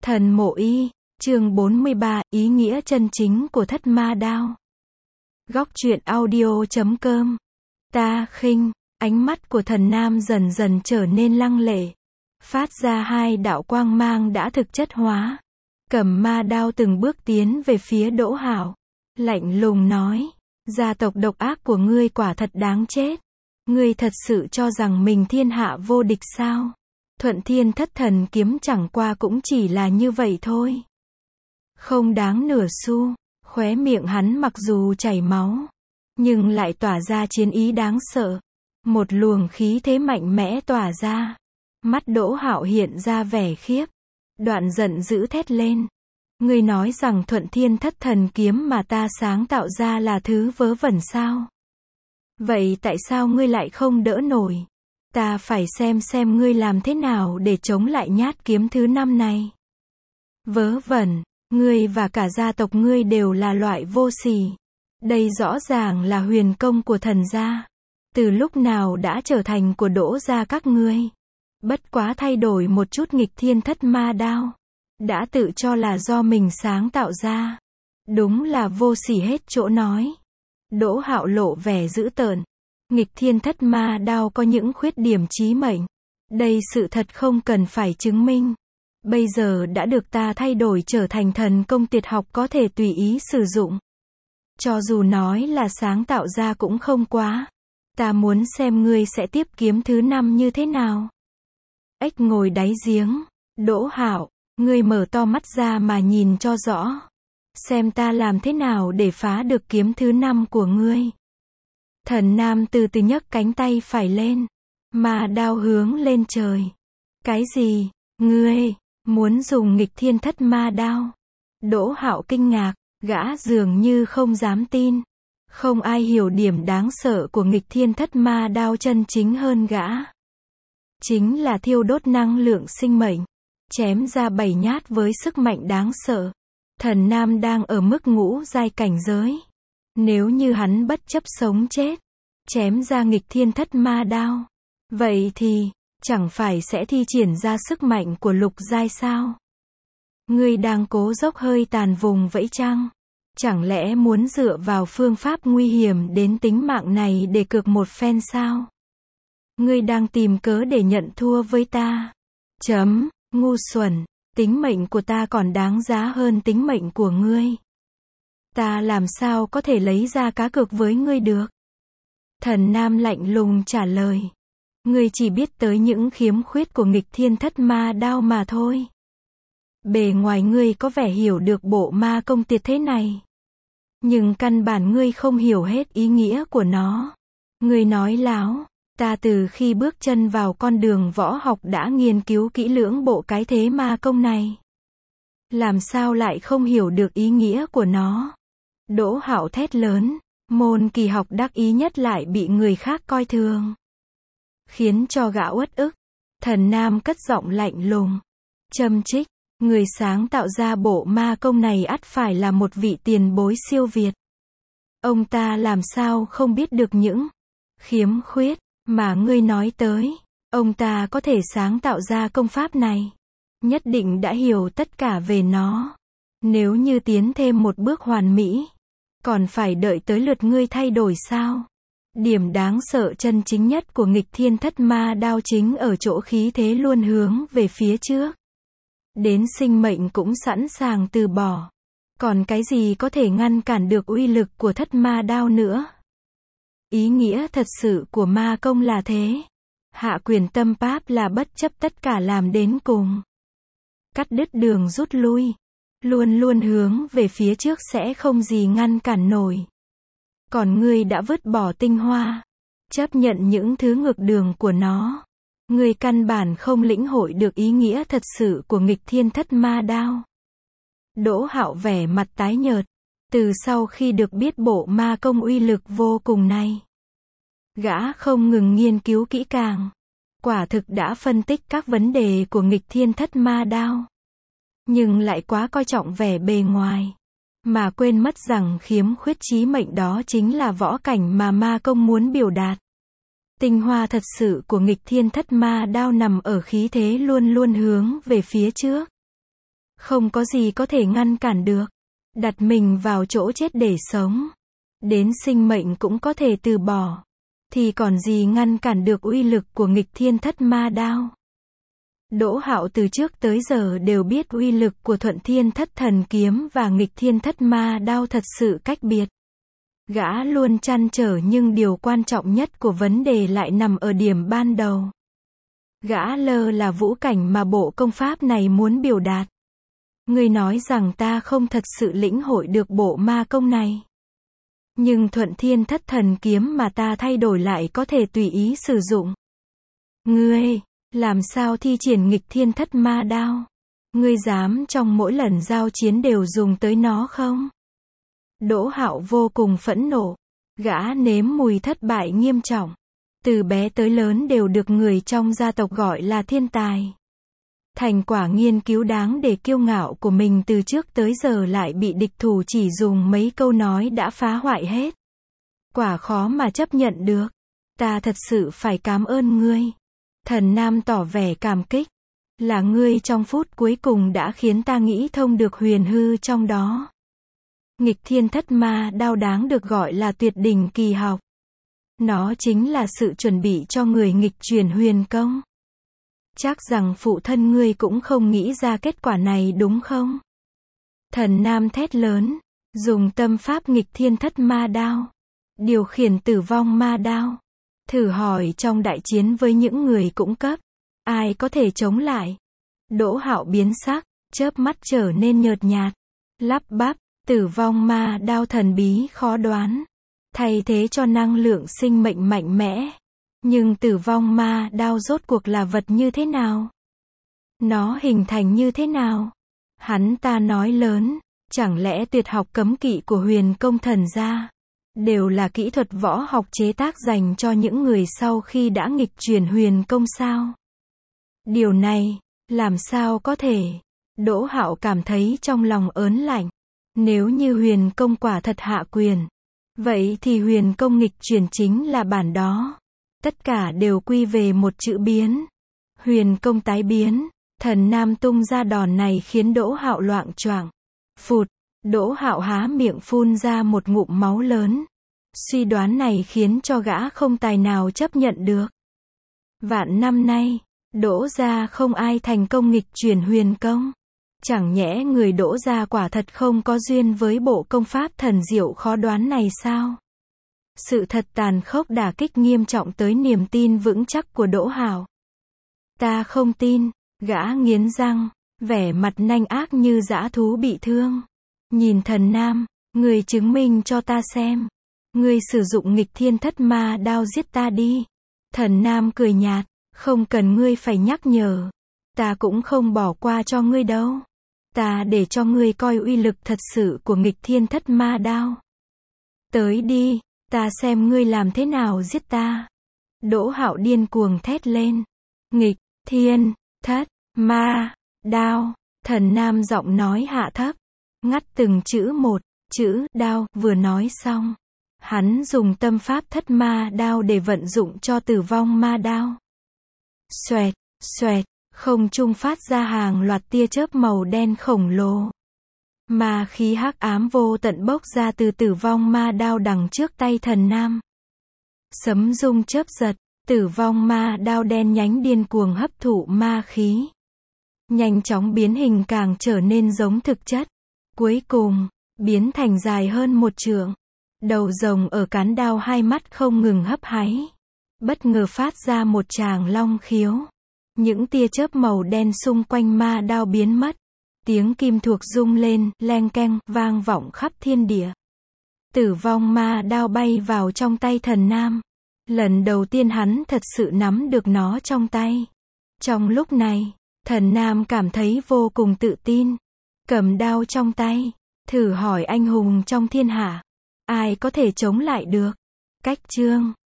Thần mộ y, chương 43, ý nghĩa chân chính của thất ma đao. Góc truyện audio.com. Ta khinh, ánh mắt của thần nam dần dần trở nên lăng lệ. Phát ra hai đạo quang mang đã thực chất hóa. Cầm ma đao từng bước tiến về phía Đỗ Hạo. Lạnh lùng nói, gia tộc độc ác của ngươi quả thật đáng chết. Ngươi thật sự cho rằng mình thiên hạ vô địch sao? Thuận Thiên Thất Thần kiếm chẳng qua cũng chỉ là như vậy thôi. Không đáng nửa xu, khóe miệng hắn mặc dù chảy máu, nhưng lại tỏa ra chiến ý đáng sợ. Một luồng khí thế mạnh mẽ tỏa ra. Mắt Đỗ Hạo hiện ra vẻ khiếp. Đoạn giận dữ thét lên. Ngươi nói rằng Thuận Thiên Thất Thần kiếm mà ta sáng tạo ra là thứ vớ vẩn sao? Vậy tại sao ngươi lại không đỡ nổi? Ta phải xem ngươi làm thế nào để chống lại nhát kiếm thứ 5 này. Vớ vẩn, ngươi và cả gia tộc ngươi đều là loại vô sỉ. Đây rõ ràng là huyền công của thần gia. Từ lúc nào đã trở thành của Đỗ gia các ngươi. Bất quá thay đổi một chút nghịch thiên thất ma đao. Đã tự cho là do mình sáng tạo ra. Đúng là vô sỉ hết chỗ nói. Đỗ Hạo lộ vẻ dữ tợn. Nghịch thiên thất ma đao có những khuyết điểm chí mệnh. Đây sự thật không cần phải chứng minh. Bây giờ đã được ta thay đổi trở thành thần công tuyệt học có thể tùy ý sử dụng. Cho dù nói là sáng tạo ra cũng không quá. Ta muốn xem ngươi sẽ tiếp kiếm thứ 5 như thế nào. Ếch ngồi đáy giếng. Đỗ Hạo, ngươi mở to mắt ra mà nhìn cho rõ. Xem ta làm thế nào để phá được kiếm thứ 5 của ngươi. Thần nam từ từ nhấc cánh tay phải lên. Ma đao hướng lên trời. Cái gì? Ngươi muốn dùng nghịch thiên thất ma đao? Đỗ Hạo kinh ngạc, gã dường như không dám tin. Không ai hiểu điểm đáng sợ của nghịch thiên thất ma đao chân chính hơn gã. Chính là thiêu đốt năng lượng sinh mệnh. Chém ra 7 nhát với sức mạnh đáng sợ. Thần nam đang ở mức ngũ giai cảnh giới. Nếu như hắn bất chấp sống chết, chém ra nghịch thiên thất ma đao, vậy thì, chẳng phải sẽ thi triển ra sức mạnh của lục giai sao? Ngươi đang cố dốc hơi tàn vùng vẫy chăng? Chẳng lẽ muốn dựa vào phương pháp nguy hiểm đến tính mạng này để cược một phen sao? Ngươi đang tìm cớ để nhận thua với ta. Ngu xuẩn, tính mệnh của ta còn đáng giá hơn tính mệnh của ngươi. Ta làm sao có thể lấy ra cá cược với ngươi được? Thần nam lạnh lùng trả lời. Ngươi chỉ biết tới những khiếm khuyết của nghịch thiên thất ma đao mà thôi. Bề ngoài ngươi có vẻ hiểu được bộ ma công tuyệt thế này. Nhưng căn bản ngươi không hiểu hết ý nghĩa của nó. Ngươi nói láo. Ta từ khi bước chân vào con đường võ học đã nghiên cứu kỹ lưỡng bộ cái thế ma công này. Làm sao lại không hiểu được ý nghĩa của nó? Đỗ Hạo thét lớn. Môn kỳ học đắc ý nhất lại bị người khác coi thường. Khiến cho gã uất ức. Thần nam cất giọng lạnh lùng. Châm chích. Người sáng tạo ra bộ ma công này ắt phải là một vị tiền bối siêu việt. Ông ta làm sao không biết được những khiếm khuyết mà ngươi nói tới. Ông ta có thể sáng tạo ra công pháp này. Nhất định đã hiểu tất cả về nó. Nếu như tiến thêm một bước hoàn mỹ, còn phải đợi tới lượt ngươi thay đổi sao? Điểm đáng sợ chân chính nhất của nghịch thiên thất ma đao chính ở chỗ khí thế luôn hướng về phía trước. Đến sinh mệnh cũng sẵn sàng từ bỏ. Còn cái gì có thể ngăn cản được uy lực của thất ma đao nữa? Ý nghĩa thật sự của ma công là thế. Hạ quyền tâm pháp là bất chấp tất cả làm đến cùng. Cắt đứt đường rút lui. Luôn luôn hướng về phía trước sẽ không gì ngăn cản nổi. Còn ngươi đã vứt bỏ tinh hoa. Chấp nhận những thứ ngược đường của nó. Ngươi căn bản không lĩnh hội được ý nghĩa thật sự của nghịch thiên thất ma đao. Đỗ Hạo vẻ mặt tái nhợt. Từ sau khi được biết bộ ma công uy lực vô cùng này, gã không ngừng nghiên cứu kỹ càng. Quả thực đã phân tích các vấn đề của nghịch thiên thất ma đao. Nhưng lại quá coi trọng vẻ bề ngoài. Mà quên mất rằng khiếm khuyết chí mệnh đó chính là võ cảnh mà ma công muốn biểu đạt. Tinh hoa thật sự của nghịch thiên thất ma đao nằm ở khí thế luôn luôn hướng về phía trước. Không có gì có thể ngăn cản được. Đặt mình vào chỗ chết để sống. Đến sinh mệnh cũng có thể từ bỏ. Thì còn gì ngăn cản được uy lực của nghịch thiên thất ma đao. Đỗ Hạo từ trước tới giờ đều biết uy lực của Thuận Thiên Thất Thần Kiếm và nghịch thiên thất ma đao thật sự cách biệt. Gã luôn trăn trở nhưng điều quan trọng nhất của vấn đề lại nằm ở điểm ban đầu. Gã lơ là vũ cảnh mà bộ công pháp này muốn biểu đạt. Ngươi nói rằng ta không thật sự lĩnh hội được bộ ma công này. Nhưng Thuận Thiên Thất Thần Kiếm mà ta thay đổi lại có thể tùy ý sử dụng. Ngươi, làm sao thi triển nghịch thiên thất ma đao? Ngươi dám trong mỗi lần giao chiến đều dùng tới nó không? Đỗ Hạo vô cùng phẫn nộ. Gã nếm mùi thất bại nghiêm trọng. Từ bé tới lớn đều được người trong gia tộc gọi là thiên tài. Thành quả nghiên cứu đáng để kiêu ngạo của mình từ trước tới giờ lại bị địch thủ chỉ dùng mấy câu nói đã phá hoại hết. Quả khó mà chấp nhận được. Ta thật sự phải cảm ơn ngươi. Thần Nam tỏ vẻ cảm kích. Là ngươi trong phút cuối cùng đã khiến ta nghĩ thông được huyền hư trong đó. Nghịch thiên thất ma đao đáng được gọi là tuyệt đỉnh kỳ học. Nó chính là sự chuẩn bị cho người nghịch chuyển huyền công. Chắc rằng phụ thân ngươi cũng không nghĩ ra kết quả này đúng không? Thần Nam thét lớn, dùng tâm pháp nghịch thiên thất ma đao, điều khiển tử vong ma đao. Thử hỏi trong đại chiến với những người cũng cấp, ai có thể chống lại? Đỗ Hạo biến sắc, chớp mắt trở nên nhợt nhạt, lắp bắp, tử vong ma đao thần bí khó đoán, thay thế cho năng lượng sinh mệnh mạnh mẽ. Nhưng tử vong ma đao rốt cuộc là vật như thế nào? Nó hình thành như thế nào? Hắn ta nói lớn, chẳng lẽ tuyệt học cấm kỵ của huyền công thần gia đều là kỹ thuật võ học chế tác dành cho những người sau khi đã nghịch chuyển huyền công sao? Điều này, làm sao có thể? Đỗ Hạo cảm thấy trong lòng ớn lạnh. Nếu như huyền công quả thật hạ quyền, vậy thì huyền công nghịch chuyển chính là bản đó. Tất cả đều quy về một chữ biến. Huyền công tái biến. Thần Nam tung ra đòn này khiến Đỗ Hạo loạng choạng. Phụt, Đỗ Hạo há miệng phun ra một ngụm máu lớn. Suy đoán này khiến cho gã không tài nào chấp nhận được. Vạn năm nay, Đỗ gia không ai thành công nghịch chuyển huyền công. Chẳng nhẽ người Đỗ gia quả thật không có duyên với bộ công pháp thần diệu khó đoán này sao? Sự thật tàn khốc đả kích nghiêm trọng tới niềm tin vững chắc của Đỗ Hạo. Ta không tin, gã nghiến răng, vẻ mặt nanh ác như dã thú bị thương. Nhìn Thần Nam, ngươi chứng minh cho ta xem. Ngươi sử dụng nghịch thiên thất ma đao giết ta đi. Thần Nam cười nhạt, không cần ngươi phải nhắc nhở. Ta cũng không bỏ qua cho ngươi đâu. Ta để cho ngươi coi uy lực thật sự của nghịch thiên thất ma đao. Tới đi, ta xem ngươi làm thế nào giết ta. Đỗ Hạo điên cuồng thét lên. Nghịch thiên thất ma đao. Thần Nam giọng nói hạ thấp, ngắt từng chữ một. Chữ đao vừa nói xong, hắn dùng tâm pháp thất ma đao để vận dụng cho tử vong ma đao. Xoẹt, xoẹt, không trung phát ra hàng loạt tia chớp màu đen khổng lồ. Ma khí hắc ám vô tận bốc ra từ tử vong ma đao đằng trước tay Thần Nam. Sấm rung chớp giật, tử vong ma đao đen nhánh điên cuồng hấp thụ ma khí. Nhanh chóng biến hình càng trở nên giống thực chất. Cuối cùng, biến thành dài hơn 1 trượng. Đầu rồng ở cán đao hai mắt không ngừng hấp háy. Bất ngờ phát ra một tràng long khiếu. Những tia chớp màu đen xung quanh ma đao biến mất. Tiếng kim thuộc rung lên, leng keng, vang vọng khắp thiên địa. Tử vong ma đao bay vào trong tay Thần Nam. Lần đầu tiên hắn thật sự nắm được nó trong tay. Trong lúc này, Thần Nam cảm thấy vô cùng tự tin. Cầm đao trong tay, thử hỏi anh hùng trong thiên hạ, ai có thể chống lại được? Cách chương